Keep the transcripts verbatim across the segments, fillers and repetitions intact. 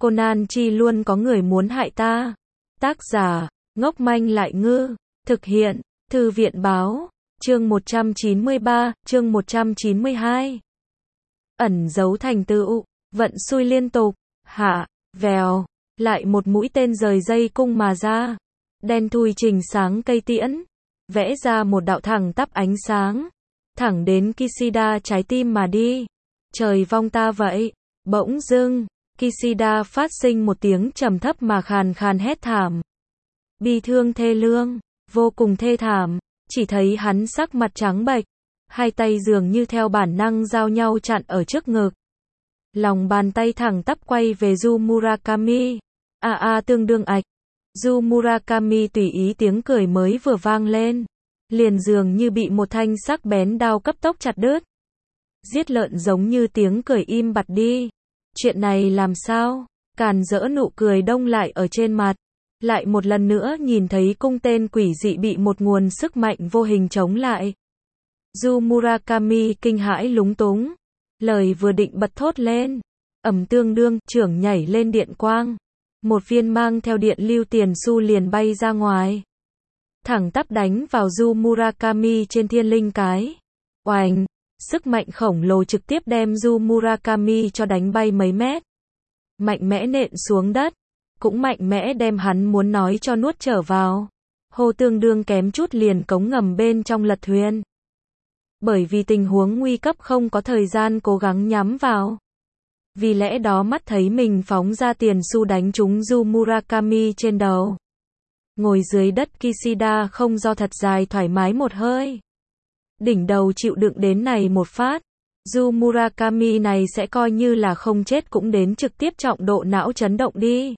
Conan chi luôn có người muốn hại ta. Tác giả, ngốc manh lại ngư. Thực hiện, Thư viện báo. Chương một trăm chín mươi ba, chương một trăm chín mươi hai. Ẩn giấu thành tựu, vận xui liên tục, hạ, vèo, lại một mũi tên rời dây cung mà ra. Đen thui trình sáng cây tiễn, vẽ ra một đạo thẳng tắp ánh sáng, thẳng đến Kishida trái tim mà đi. Trời vong ta vậy. Bỗng dưng, Kishida phát sinh một tiếng trầm thấp mà khàn khàn hét thảm. Bi thương thê lương, vô cùng thê thảm, chỉ thấy hắn sắc mặt trắng bệch, hai tay dường như theo bản năng giao nhau chặn ở trước ngực. Lòng bàn tay thẳng tắp quay về Yu Murakami. A a tương đương ạch. Yu Murakami tùy ý tiếng cười mới vừa vang lên, liền dường như bị một thanh sắc bén đao cấp tốc chặt đứt. Giết lợn giống như tiếng cười im bặt đi. Chuyện này làm sao? Càn rỡ nụ cười đông lại ở trên mặt. Lại một lần nữa nhìn thấy cung tên quỷ dị bị một nguồn sức mạnh vô hình chống lại. Yu Murakami kinh hãi lúng túng. Lời vừa định bật thốt lên, ầm tương đương, trưởng nhảy lên điện quang. Một viên mang theo điện lưu tiền xu liền bay ra ngoài. Thẳng tắp đánh vào Yu Murakami trên thiên linh cái. Oành! Sức mạnh khổng lồ trực tiếp đem Yu Murakami cho đánh bay mấy mét. Mạnh mẽ nện xuống đất. Cũng mạnh mẽ đem hắn muốn nói cho nuốt trở vào. Hô tương đương kém chút liền cống ngầm bên trong lật thuyền. Bởi vì tình huống nguy cấp không có thời gian cố gắng nhắm vào. Vì lẽ đó mắt thấy mình phóng ra tiền xu đánh trúng Yu Murakami trên đầu. Ngồi dưới đất Kishida không do thật dài thoải mái một hơi. Đỉnh đầu chịu đựng đến này một phát. Yu Murakami này sẽ coi như là không chết cũng đến trực tiếp trọng độ não chấn động đi.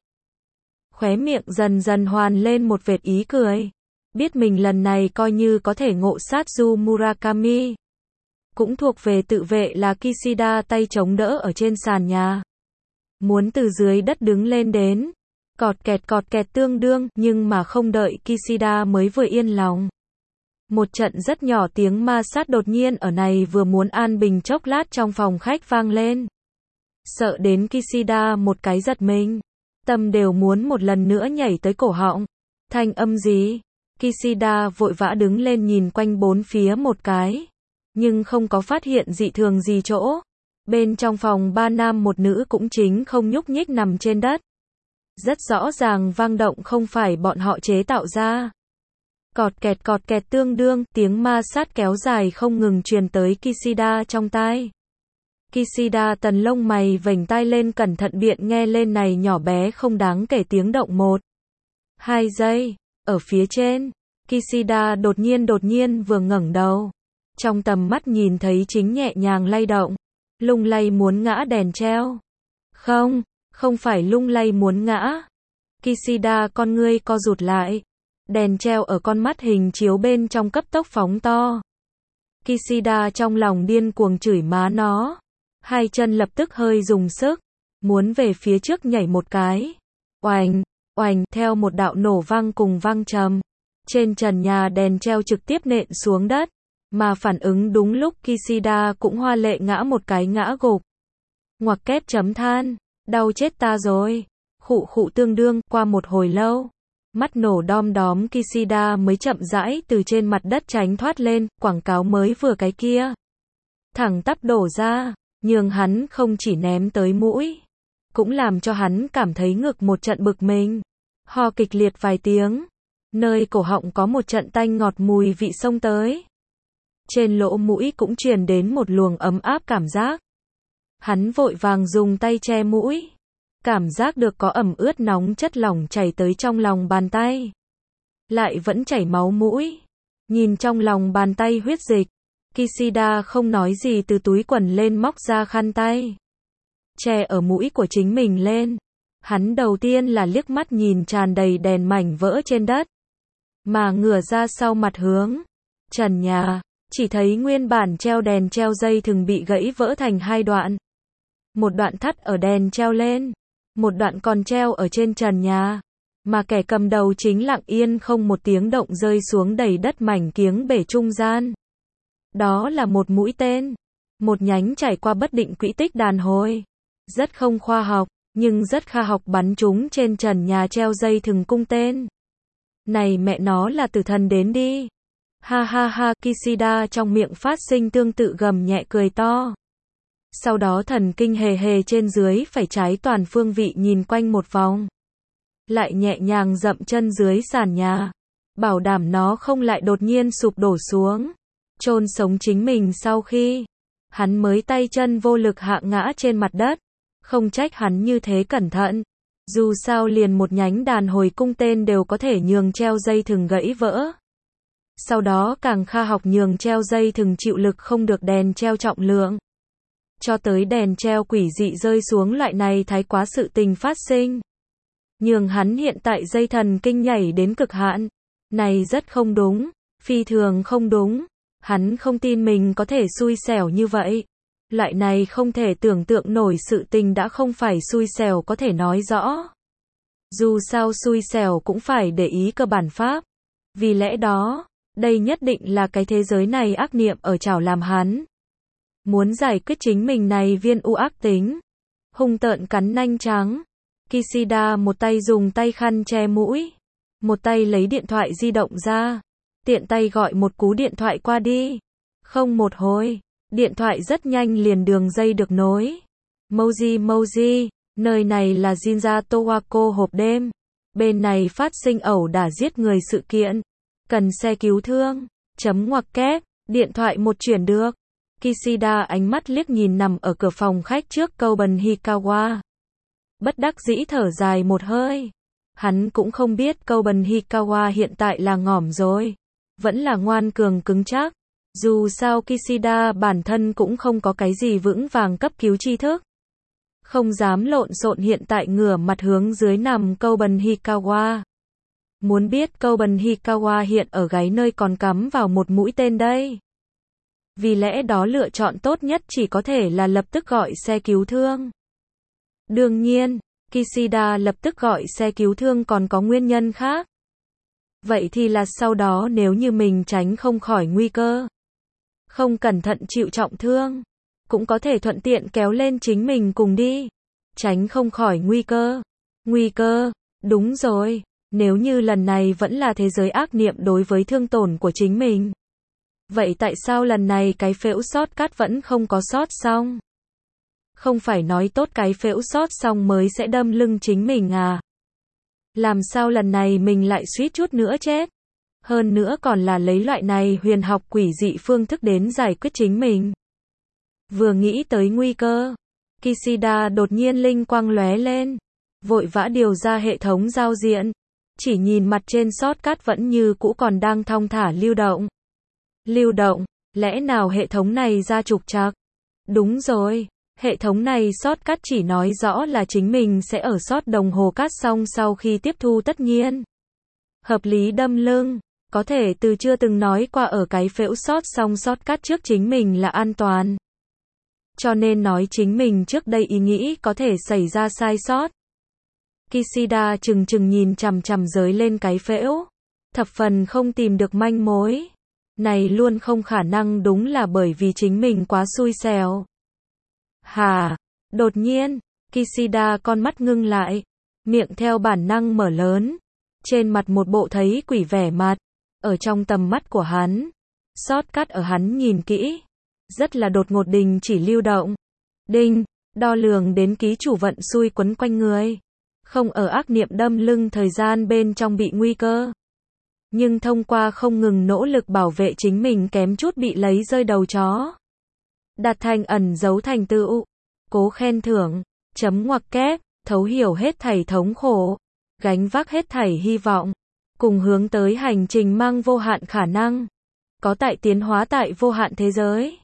Khóe miệng dần dần hoàn lên một vệt ý cười. Biết mình lần này coi như có thể ngộ sát Yu Murakami. Cũng thuộc về tự vệ là Kishida tay chống đỡ ở trên sàn nhà. Muốn từ dưới đất đứng lên đến. Cọt kẹt cọt kẹt tương đương, nhưng mà không đợi Kishida mới vừa yên lòng. Một trận rất nhỏ tiếng ma sát đột nhiên ở này vừa muốn an bình chốc lát trong phòng khách vang lên. Sợ đến Kishida một cái giật mình. Tâm đều muốn một lần nữa nhảy tới cổ họng. Thanh âm gì? Kishida vội vã đứng lên nhìn quanh bốn phía một cái. Nhưng không có phát hiện dị thường gì chỗ. Bên trong phòng ba nam một nữ cũng chính không nhúc nhích nằm trên đất. Rất rõ ràng vang động không phải bọn họ chế tạo ra. Cọt kẹt cọt kẹt tương đương, tiếng ma sát kéo dài không ngừng truyền tới Kishida trong tai. Kishida tần lông mày vểnh tai lên cẩn thận biện nghe lên này nhỏ bé không đáng kể tiếng động một. Hai giây, ở phía trên, Kishida đột nhiên đột nhiên vừa ngẩng đầu. Trong tầm mắt nhìn thấy chính nhẹ nhàng lay động, lung lay muốn ngã đèn treo. Không, không phải lung lay muốn ngã. Kishida con ngươi co rụt lại. Đèn treo ở con mắt hình chiếu bên trong cấp tốc phóng to. Kishida trong lòng điên cuồng chửi má nó. Hai chân lập tức hơi dùng sức, muốn về phía trước nhảy một cái. Oành, oành, theo một đạo nổ vang cùng vang trầm. Trên trần nhà đèn treo trực tiếp nện xuống đất. Mà phản ứng đúng lúc Kishida cũng hoa lệ ngã một cái ngã gục. Ngoặc kép chấm than, đau chết ta rồi. Khụ khụ tương đương, qua một hồi lâu. Mắt nổ đom đóm Kishida mới chậm rãi từ trên mặt đất tránh thoát lên, quảng cáo mới vừa cái kia. Thẳng tắp đổ ra, nhường hắn không chỉ ném tới mũi. Cũng làm cho hắn cảm thấy ngực một trận bực mình. Ho kịch liệt vài tiếng. Nơi cổ họng có một trận tanh ngọt mùi vị xông tới. Trên lỗ mũi cũng truyền đến một luồng ấm áp cảm giác. Hắn vội vàng dùng tay che mũi. Cảm giác được có ẩm ướt nóng chất lỏng chảy tới trong lòng bàn tay. Lại vẫn chảy máu mũi. Nhìn trong lòng bàn tay huyết dịch. Kishida không nói gì từ túi quần lên móc ra khăn tay. Che ở mũi của chính mình lên. Hắn đầu tiên là liếc mắt nhìn tràn đầy đèn mảnh vỡ trên đất. Mà ngửa ra sau mặt hướng trần nhà. Chỉ thấy nguyên bản treo đèn treo dây thừng bị gãy vỡ thành hai đoạn. Một đoạn thắt ở đèn treo lên. Một đoạn còn treo ở trên trần nhà. Mà kẻ cầm đầu chính lặng yên không một tiếng động rơi xuống đầy đất mảnh kiếng bể trung gian. Đó là một mũi tên. Một nhánh trải qua bất định quỹ tích đàn hồi. Rất không khoa học. Nhưng rất kha học bắn chúng trên trần nhà treo dây thừng cung tên. Này mẹ nó là tử thần đến đi. Ha ha ha, Kishida trong miệng phát sinh tương tự gầm nhẹ cười to. Sau đó thần kinh hề hề trên dưới phải trái toàn phương vị nhìn quanh một vòng. Lại nhẹ nhàng dậm chân dưới sàn nhà. Bảo đảm nó không lại đột nhiên sụp đổ xuống. Chôn sống chính mình sau khi hắn mới tay chân vô lực hạ ngã trên mặt đất. Không trách hắn như thế cẩn thận. Dù sao liền một nhánh đàn hồi cung tên đều có thể nhường treo dây thừng gãy vỡ. Sau đó càng kha học nhường treo dây thừng chịu lực không được đèn treo trọng lượng. Cho tới đèn treo quỷ dị rơi xuống loại này thái quá sự tình phát sinh. Nhường hắn hiện tại dây thần kinh nhảy đến cực hạn. Này rất không đúng, phi thường không đúng. Hắn không tin mình có thể xui xẻo như vậy. Loại này không thể tưởng tượng nổi sự tình đã không phải xui xẻo có thể nói rõ. Dù sao xui xẻo cũng phải để ý cơ bản pháp. Vì lẽ đó, đây nhất định là cái thế giới này ác niệm ở chảo làm hắn. Muốn giải quyết chính mình này viên u ác tính. Hung tợn cắn nanh trắng. Kishida một tay dùng tay khăn che mũi. Một tay lấy điện thoại di động ra. Tiện tay gọi một cú điện thoại qua đi. Không một hồi. Điện thoại rất nhanh liền đường dây được nối. Moji Moji, nơi này là Jinja Towako hộp đêm. Bên này phát sinh ẩu đả giết người sự kiện. Cần xe cứu thương. Chấm ngoặc kép. Điện thoại một chuyển được. Kishida ánh mắt liếc nhìn nằm ở cửa phòng khách trước Koban Hikawa. Bất đắc dĩ thở dài một hơi. Hắn cũng không biết Koban Hikawa hiện tại là ngỏm rồi. Vẫn là ngoan cường cứng chắc. Dù sao Kishida bản thân cũng không có cái gì vững vàng cấp cứu tri thức. Không dám lộn xộn hiện tại ngửa mặt hướng dưới nằm Koban Hikawa. Muốn biết Koban Hikawa hiện ở gáy nơi còn cắm vào một mũi tên đây. Vì lẽ đó lựa chọn tốt nhất chỉ có thể là lập tức gọi xe cứu thương. Đương nhiên, Kishida lập tức gọi xe cứu thương còn có nguyên nhân khác. Vậy thì là sau đó nếu như mình tránh không khỏi nguy cơ, không cẩn thận chịu trọng thương, cũng có thể thuận tiện kéo lên chính mình cùng đi. Tránh không khỏi nguy cơ. Nguy cơ, đúng rồi, nếu như lần này vẫn là thế giới ác niệm đối với thương tổn của chính mình. Vậy tại sao lần này cái phễu sót cắt vẫn không có sót xong? Không phải nói tốt cái phễu sót xong mới sẽ đâm lưng chính mình à? Làm sao lần này mình lại suýt chút nữa chết? Hơn nữa còn là lấy loại này huyền học quỷ dị phương thức đến giải quyết chính mình. Vừa nghĩ tới nguy cơ, Kishida đột nhiên linh quang lóe lên, vội vã điều ra hệ thống giao diện, chỉ nhìn mặt trên shortcut vẫn như cũ còn đang thong thả lưu động. Lưu động, lẽ nào hệ thống này ra trục trặc? Đúng rồi, hệ thống này shortcut chỉ nói rõ là chính mình sẽ ở sót đồng hồ cát xong sau khi tiếp thu tất nhiên. Hợp lý đâm lưng, có thể từ chưa từng nói qua ở cái phễu sót xong shortcut trước chính mình là an toàn. Cho nên nói chính mình trước đây ý nghĩ có thể xảy ra sai sót. Kishida chừng chừng nhìn chằm chằm giới lên cái phễu, thập phần không tìm được manh mối. Này luôn không khả năng, đúng là bởi vì chính mình quá xui xẻo. Hà, đột nhiên, Kishida con mắt ngưng lại, miệng theo bản năng mở lớn, trên mặt một bộ thấy quỷ vẻ mặt, ở trong tầm mắt của hắn, shortcut ở hắn nhìn kỹ, rất là đột ngột đình chỉ lưu động. Đinh, đo lường đến ký chủ vận xui quấn quanh người, không ở ác niệm đâm lưng thời gian bên trong bị nguy cơ. Nhưng thông qua không ngừng nỗ lực bảo vệ chính mình kém chút bị lấy rơi đầu chó. Đạt thành ẩn dấu thành tựu, cố khen thưởng, chấm ngoặc kép, thấu hiểu hết thảy thống khổ, gánh vác hết thảy hy vọng, cùng hướng tới hành trình mang vô hạn khả năng, có tại tiến hóa tại vô hạn thế giới.